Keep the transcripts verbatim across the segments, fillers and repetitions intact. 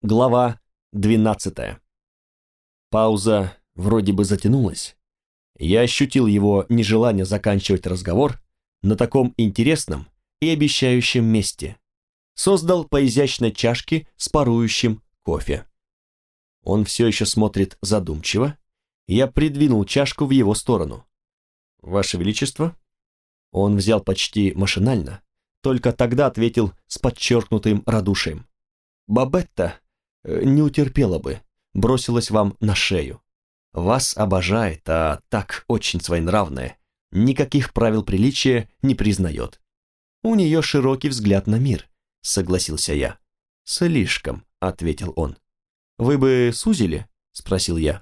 Глава двенадцатая. Пауза вроде бы затянулась. Я ощутил его нежелание заканчивать разговор на таком интересном и обещающем месте. Создал по изящной чашке с парующим кофе. Он все еще смотрит задумчиво. Я придвинул чашку в его сторону. «Ваше Величество?» Он взял почти машинально, только тогда ответил с подчеркнутым радушием. «Бабетта не утерпела бы, бросилась вам на шею. Вас обожает, а так очень своенравная, никаких правил приличия не признает. У нее широкий взгляд на мир», — согласился я. «Слишком», — ответил он. «Вы бы сузили?» — спросил я.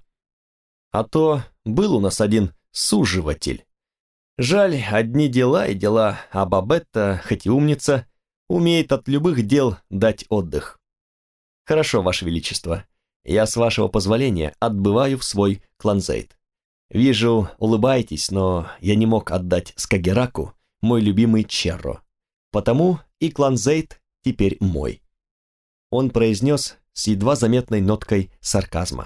«А то был у нас один суживатель. Жаль, одни дела и дела, а Бабетта, хоть и умница, умеет от любых дел дать отдых». «Хорошо, Ваше Величество, я, с вашего позволения, отбываю в свой кланзейт. Вижу, улыбаетесь, но я не мог отдать Скагераку мой любимый Черро, потому и кланзейт теперь мой». Он произнес с едва заметной ноткой сарказма.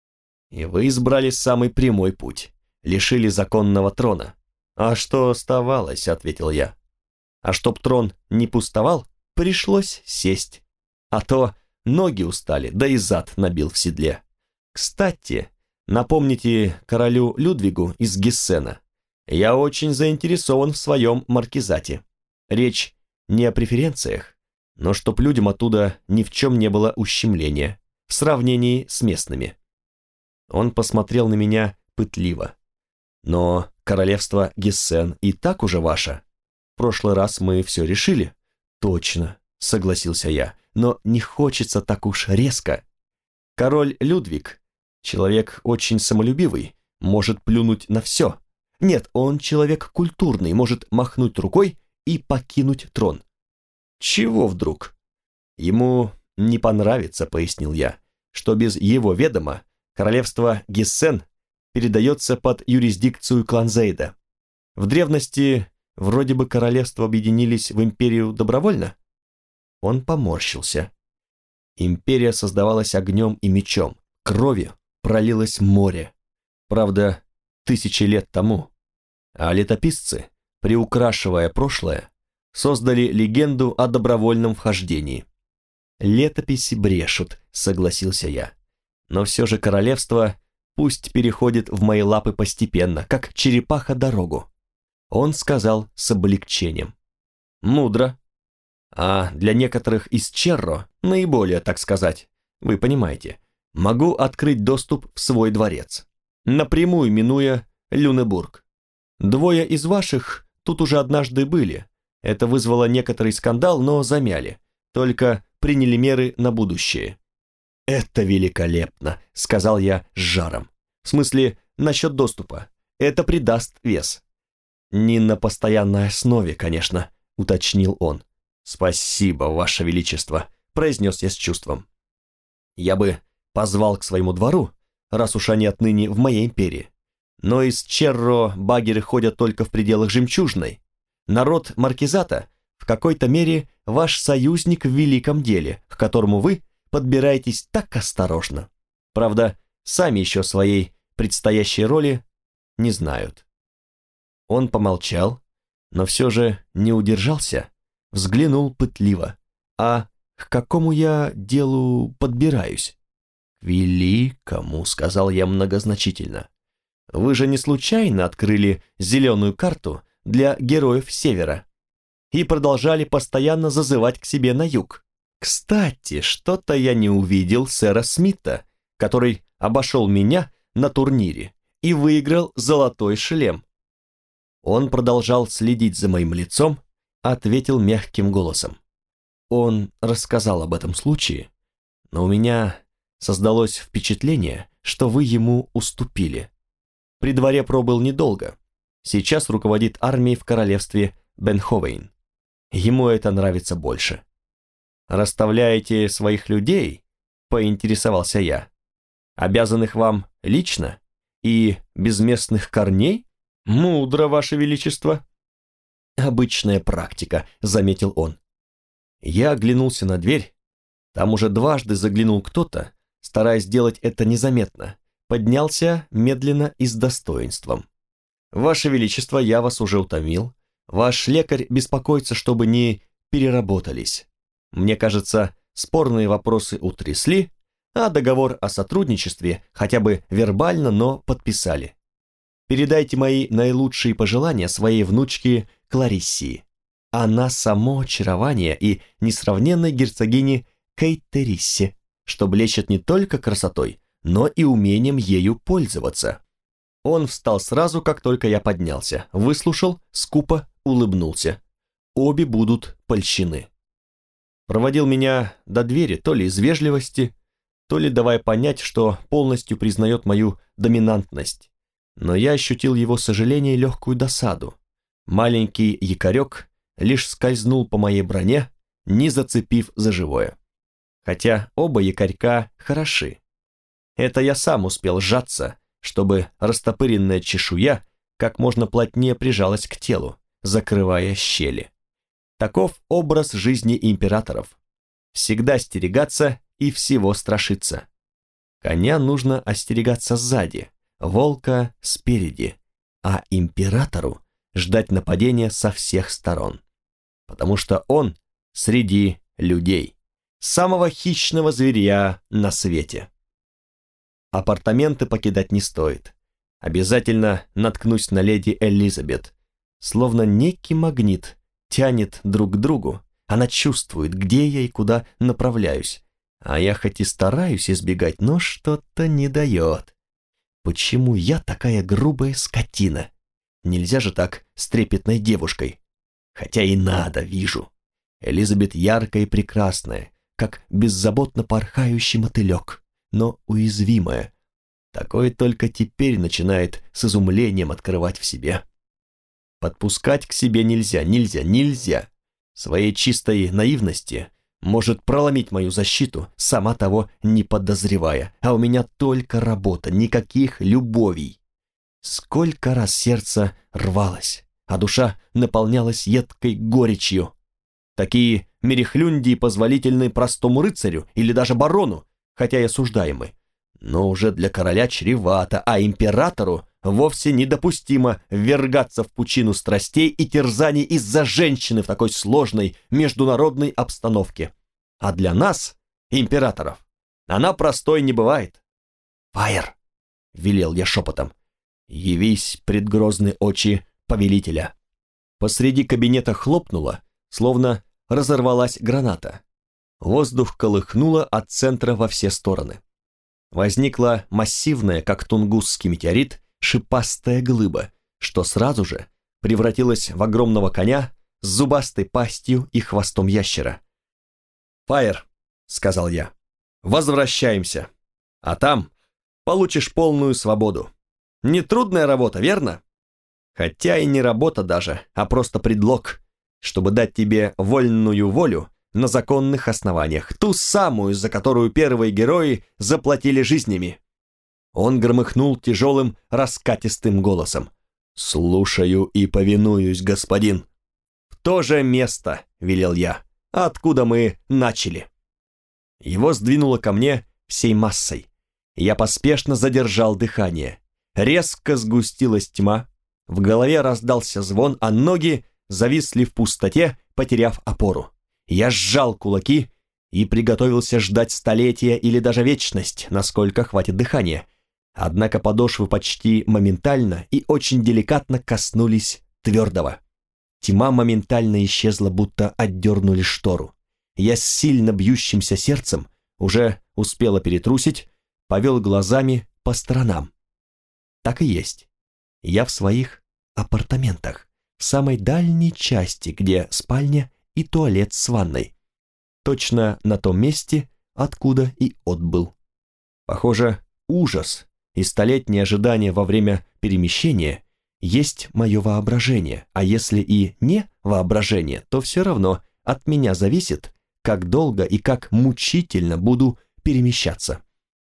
«И вы избрали самый прямой путь, лишили законного трона». «А что оставалось?» — ответил я. «А чтоб трон не пустовал, пришлось сесть. А то ноги устали, да и зад набил в седле. Кстати, напомните королю Людвигу из Гессена, я очень заинтересован в своем маркизате. Речь не о преференциях, но чтоб людям оттуда ни в чем не было ущемления в сравнении с местными». Он посмотрел на меня пытливо. «Но королевство Гессен и так уже ваше. В прошлый раз мы все решили». «Точно», — согласился я, «но не хочется так уж резко. Король Людвиг, человек очень самолюбивый, может плюнуть на все. Нет, он человек культурный, может махнуть рукой и покинуть трон». «Чего вдруг?» «Ему не понравится», — пояснил я, «что без его ведома королевство Гессен передается под юрисдикцию кланзейда. В древности вроде бы королевства объединились в империю добровольно». Он поморщился. Империя создавалась огнем и мечом, кровью пролилось море. Правда, тысячи лет тому. А летописцы, приукрашивая прошлое, создали легенду о добровольном вхождении. «Летописи брешут», — согласился я. «Но все же королевство пусть переходит в мои лапы постепенно, как черепаха дорогу». Он сказал с облегчением. «Мудро. А для некоторых из Черро, наиболее, так сказать, вы понимаете, могу открыть доступ в свой дворец, напрямую минуя Люнебург. Двое из ваших тут уже однажды были. Это вызвало некоторый скандал, но замяли, только приняли меры на будущее». «Это великолепно», — сказал я с жаром. «В смысле, насчет доступа. Это придаст вес». «Не на постоянной основе, конечно», — уточнил он. «Спасибо, Ваше Величество», — произнес я с чувством. «Я бы позвал к своему двору, раз уж они отныне в моей империи. Но из Черро багеры ходят только в пределах Жемчужной. Народ Маркизата в какой-то мере ваш союзник в великом деле, к которому вы подбираетесь так осторожно. Правда, сами еще своей предстоящей роли не знают». Он помолчал, но все же не удержался, взглянул пытливо. «А к какому я делу подбираюсь?» «К великому», — сказал я многозначительно. «Вы же не случайно открыли зеленую карту для героев Севера и продолжали постоянно зазывать к себе на юг. Кстати, что-то я не увидел сэра Смита, который обошел меня на турнире и выиграл золотой шлем». Он продолжал следить за моим лицом, ответил мягким голосом. «Он рассказал об этом случае, но у меня создалось впечатление, что вы ему уступили. При дворе пробыл недолго. Сейчас руководит армией в королевстве Бенховейн. Ему это нравится больше». «Расставляете своих людей?» — поинтересовался я. «Обязанных вам лично и без местных корней? Мудро, Ваше Величество». «Обычная практика», — заметил он. Я оглянулся на дверь, Там уже дважды заглянул кто-то, стараясь сделать это незаметно, поднялся медленно и с достоинством. «Ваше Величество, я вас уже утомил. Ваш лекарь беспокоится, чтобы не переработались. Мне кажется, спорные вопросы утрясли, а договор о сотрудничестве хотя бы вербально, но подписали. Передайте мои наилучшие пожелания своей внучке Клариссии. Она само очарование и несравненной герцогине Кейтериссе, что блещет не только красотой, но и умением ею пользоваться». Он встал сразу, как только я поднялся, выслушал, скупо улыбнулся. Обе будут польщены. Проводил меня до двери то ли из вежливости, то ли давая понять, что полностью признает мою доминантность. Но я ощутил его сожаление и легкую досаду. Маленький якорек лишь скользнул по моей броне, не зацепив за живое. Хотя оба якорька хороши. Это я сам успел сжаться, чтобы растопыренная чешуя как можно плотнее прижалась к телу, закрывая щели. Таков образ жизни императоров. Всегда стерегаться и всего страшиться. Коня нужно остерегаться сзади, волка спереди, а императору ждать нападения со всех сторон. Потому что он среди людей, самого хищного зверя на свете. Апартаменты покидать не стоит. Обязательно наткнусь на леди Элизабет. Словно некий магнит тянет друг к другу. Она чувствует, где я и куда направляюсь. А я хоть и стараюсь избегать, но что-то не дает. Почему я такая грубая скотина? Нельзя же так с трепетной девушкой. Хотя и надо, вижу. Элизабет яркая и прекрасная, как беззаботно порхающий мотылек, но уязвимая. Такое только теперь начинает с изумлением открывать в себе. Подпускать к себе нельзя, нельзя, нельзя. Своей чистой наивности может проломить мою защиту, сама того не подозревая, а у меня только работа, никаких любовей. Сколько раз сердце рвалось, а душа наполнялась едкой горечью. Такие мерехлюндии позволительны простому рыцарю или даже барону, хотя и осуждаемый. Но уже для короля чревато, а императору вовсе недопустимо ввергаться в пучину страстей и терзаний из-за женщины в такой сложной международной обстановке. А для нас, императоров, она простой не бывает. «Фаер!» — велел я шепотом. «Явись пред грозные очи повелителя». Посреди кабинета хлопнуло, словно разорвалась граната. Воздух колыхнуло от центра во все стороны. Возникла массивная, как тунгусский метеорит, шипастая глыба, что сразу же превратилась в огромного коня с зубастой пастью и хвостом ящера. «Фаер», — сказал я, — «возвращаемся, а там получишь полную свободу. Нетрудная работа, верно? Хотя и не работа даже, а просто предлог, чтобы дать тебе вольную волю на законных основаниях, ту самую, за которую первые герои заплатили жизнями». Он громыхнул тяжелым, раскатистым голосом. «Слушаю и повинуюсь, господин». «В то же место», — велел я, — «откуда мы начали». Его сдвинуло ко мне всей массой. Я поспешно задержал дыхание. Резко сгустилась тьма, в голове раздался звон, а ноги зависли в пустоте, потеряв опору. Я сжал кулаки и приготовился ждать столетия или даже вечность, насколько хватит дыхания. Однако подошвы почти моментально и очень деликатно коснулись твердого. Тьма моментально исчезла, будто отдернули штору. Я с сильно бьющимся сердцем уже успела перетрусить, повел глазами по сторонам. Так и есть. Я в своих апартаментах, в самой дальней части, где спальня и туалет с ванной. Точно на том месте, откуда и отбыл. Похоже, ужас и столетнее ожидание во время перемещения есть мое воображение, а если и не воображение, то все равно от меня зависит, как долго и как мучительно буду перемещаться.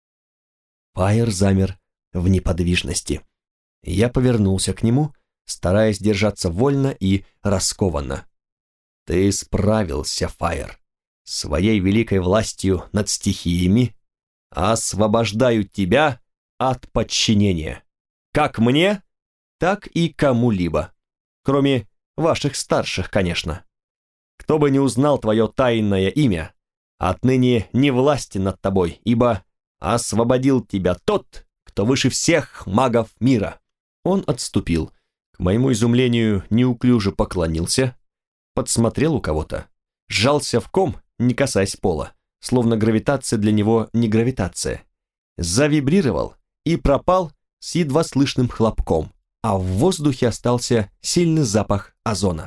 Фаер замер в неподвижности. Я повернулся к нему, стараясь держаться вольно и раскованно. «Ты справился, Фаер. своей великой властью над стихиями освобождаю тебя от подчинения. Как мне, так и кому-либо. Кроме ваших старших, конечно. Кто бы ни узнал твое тайное имя, отныне не властен над тобой, ибо освободил тебя тот, кто выше всех магов мира». Он отступил, к моему изумлению неуклюже поклонился, подсмотрел у кого-то, сжался в ком, не касаясь пола, словно гравитация для него не гравитация, завибрировал и пропал с едва слышным хлопком, а в воздухе остался сильный запах озона.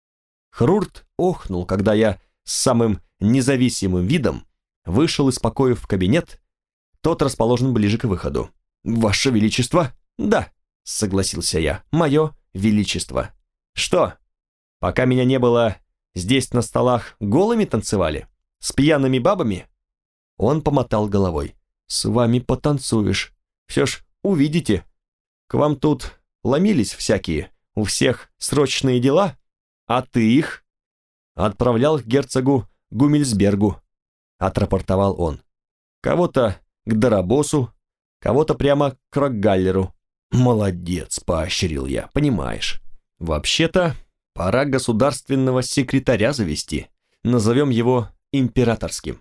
Хрурт охнул, когда я с самым независимым видом вышел из покоя в кабинет, тот расположен ближе к выходу. «Ваше Величество?» «Да», — согласился я, — «мое Величество». «Что, пока меня не было, здесь на столах голыми танцевали? С пьяными бабами?» Он помотал головой. «С вами потанцуешь. Все ж увидите. К вам тут ломились всякие, у всех срочные дела, а ты их отправлял к герцогу Гумильсбергу», — отрапортовал он. «Кого-то к Дарабосу, кого-то прямо к Рокгаллеру». «Молодец», — поощрил я, — «понимаешь. Вообще-то пора государственного секретаря завести, назовем его императорским.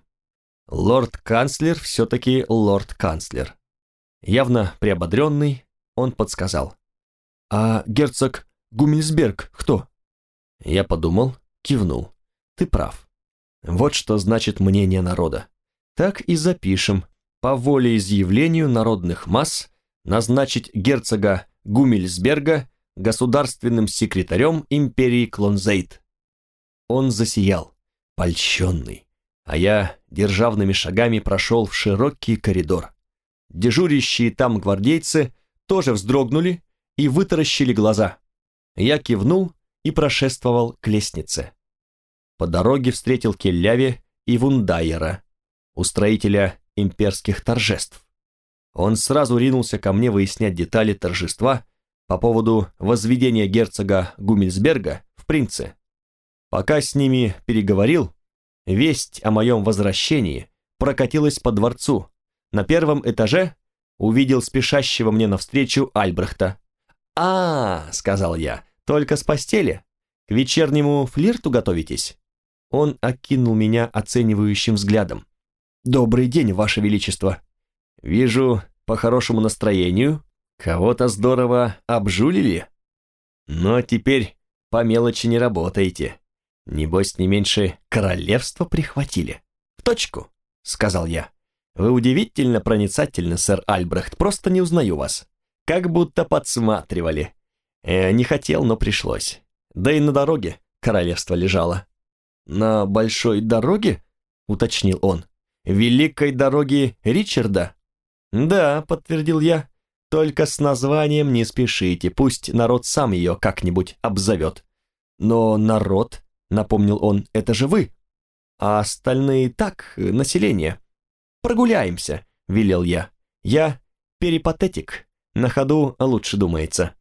Лорд-канцлер все-таки лорд-канцлер». Явно приободренный, он подсказал. «А герцог Гумильсберг кто?» Я подумал, кивнул. «Ты прав. Вот что значит мнение народа. Так и запишем. По волеизъявлению народных масс назначить герцога Гумильсберга государственным секретарем империи Клонзейт». Он засиял, польщенный, а я державными шагами прошел в широкий коридор. Дежурящие там гвардейцы тоже вздрогнули и вытаращили глаза. Я кивнул и прошествовал к лестнице. По дороге встретил Келляви и Вундайера, устроителя имперских торжеств. Он сразу ринулся ко мне выяснять детали торжества по поводу возведения герцога Гумильсберга в принцы. Пока с ними переговорил, весть о моем возвращении прокатилась по дворцу. На первом этаже увидел спешащего мне навстречу Альбрехта. «А, — сказал я, — только с постели? К вечернему флирту готовитесь?» Он окинул меня оценивающим взглядом. «Добрый день, Ваше Величество. Вижу, по хорошему настроению, кого-то здорово обжулили. Но теперь по мелочи не работаете. Небось, не меньше королевства прихватили». «В точку, — сказал я. Вы удивительно проницательны, сэр Альбрехт, просто не узнаю вас. Как будто подсматривали. Э, не хотел, но пришлось. Да и на дороге королевство лежало». «На большой дороге?» — уточнил он. «Великой дороге Ричарда?» «Да», — подтвердил я, — «только с названием не спешите, пусть народ сам ее как-нибудь обзовет». «Но народ, — напомнил он, — это же вы, а остальные так, население». «Прогуляемся», — велел я. «Я перипатетик, на ходу лучше думается».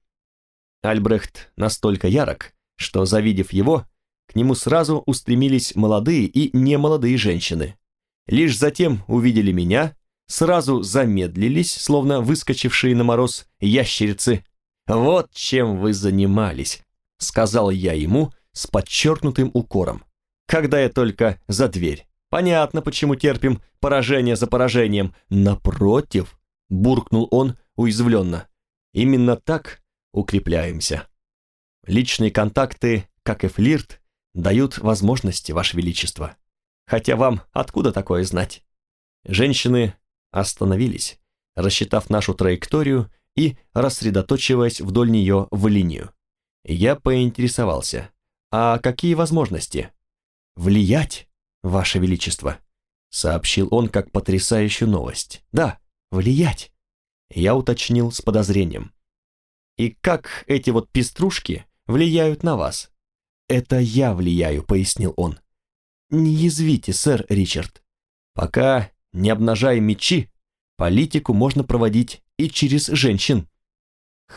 Альбрехт настолько ярок, что, завидев его, к нему сразу устремились молодые и немолодые женщины. Лишь затем увидели меня, сразу замедлились, словно выскочившие на мороз ящерицы. «Вот чем вы занимались», — сказал я ему с подчеркнутым укором, когда я только за дверь. «Понятно, почему терпим поражение за поражением. Напротив», — буркнул он уязвленно, — «именно так укрепляемся. Личные контакты, как и флирт, дают возможности, Ваше Величество. Хотя вам откуда такое знать?» Женщины остановились, рассчитав нашу траекторию и рассредоточиваясь вдоль нее в линию. Я поинтересовался: «А какие возможности?» «Влиять, Ваше Величество», — сообщил он как потрясающую новость. «Да, влиять», — я уточнил с подозрением. «И как эти вот пеструшки влияют на вас?» «Это я влияю», — пояснил он. «Не язвите, сэр Ричард. Пока не обнажая мечи, политику можно проводить и через женщин».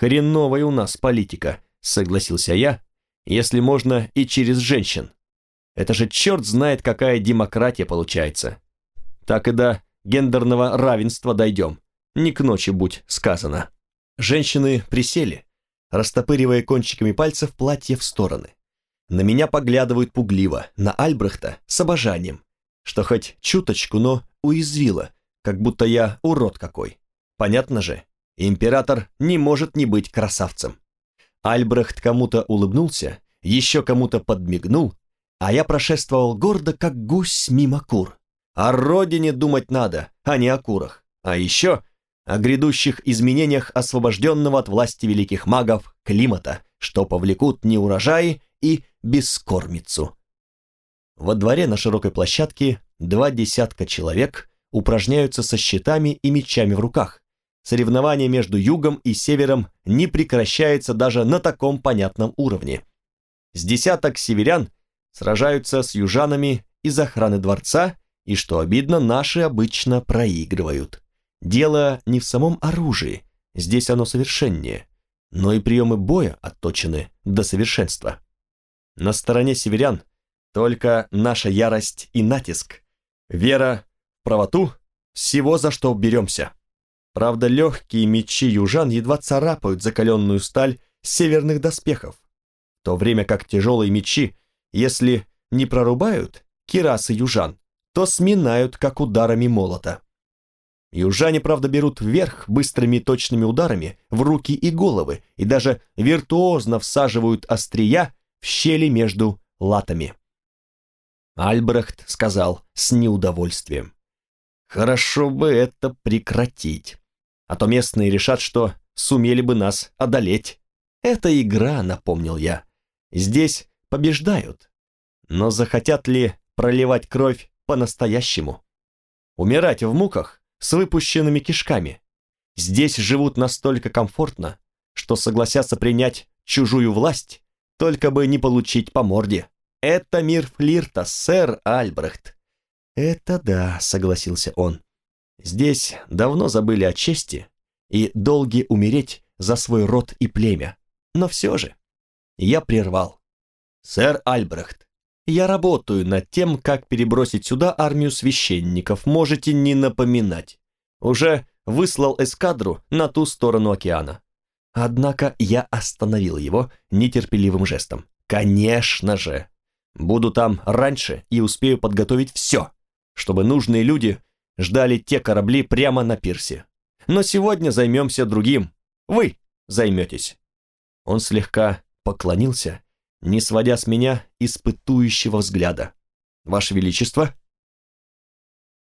«Хреновая у нас политика», — согласился я, — «если можно и через женщин». Это же черт знает, какая демократия получается. Так и до гендерного равенства дойдем. Не к ночи будь сказано. Женщины присели, растопыривая кончиками пальцев платье в стороны. На меня поглядывают пугливо, на Альбрехта с обожанием, что хоть чуточку, но уязвило, как будто я урод какой. Понятно же, император не может не быть красавцем. Альбрехт кому-то улыбнулся, еще кому-то подмигнул, а я прошествовал гордо, как гусь мимо кур. О родине думать надо, а не о курах. А еще о грядущих изменениях освобожденного от власти великих магов климата, что повлекут неурожаи и бескормицу. Во дворе на широкой площадке два десятка человек упражняются со щитами и мечами в руках. Соревнование между югом и севером не прекращается даже на таком понятном уровне. С десяток северян сражаются с южанами из охраны дворца, и, что обидно, наши обычно проигрывают. Дело не в самом оружии, здесь оно совершеннее, но и приемы боя отточены до совершенства. На стороне северян только наша ярость и натиск, вера в правоту всего, за что беремся. Правда, легкие мечи южан едва царапают закаленную сталь северных доспехов, в то время как тяжелые мечи, если не прорубают кирасы южан, то сминают, как ударами молота. Южане, правда, берут вверх быстрыми точными ударами в руки и головы и даже виртуозно всаживают острия в щели между латами. Альбрехт сказал с неудовольствием: «Хорошо бы это прекратить, а то местные решат, что сумели бы нас одолеть. Это игра», — напомнил я. «Здесь побеждают, но захотят ли проливать кровь по-настоящему? Умирать в муках с выпущенными кишками? Здесь живут настолько комфортно, что согласятся принять чужую власть, только бы не получить по морде. Это мир флирта, сэр Альбрехт». «Это да», — согласился он. «Здесь давно забыли о чести и долге умереть за свой род и племя. Но все же...» Я прервал. «Сэр Альбрехт, я работаю над тем, как перебросить сюда армию священников, можете не напоминать. Уже выслал эскадру на ту сторону океана». Однако я остановил его нетерпеливым жестом. «Конечно же! Буду там раньше и успею подготовить все, чтобы нужные люди ждали те корабли прямо на пирсе. Но сегодня займемся другим. Вы займетесь». Он слегка поклонился, не сводя с меня испытующего взгляда. «Ваше Величество?»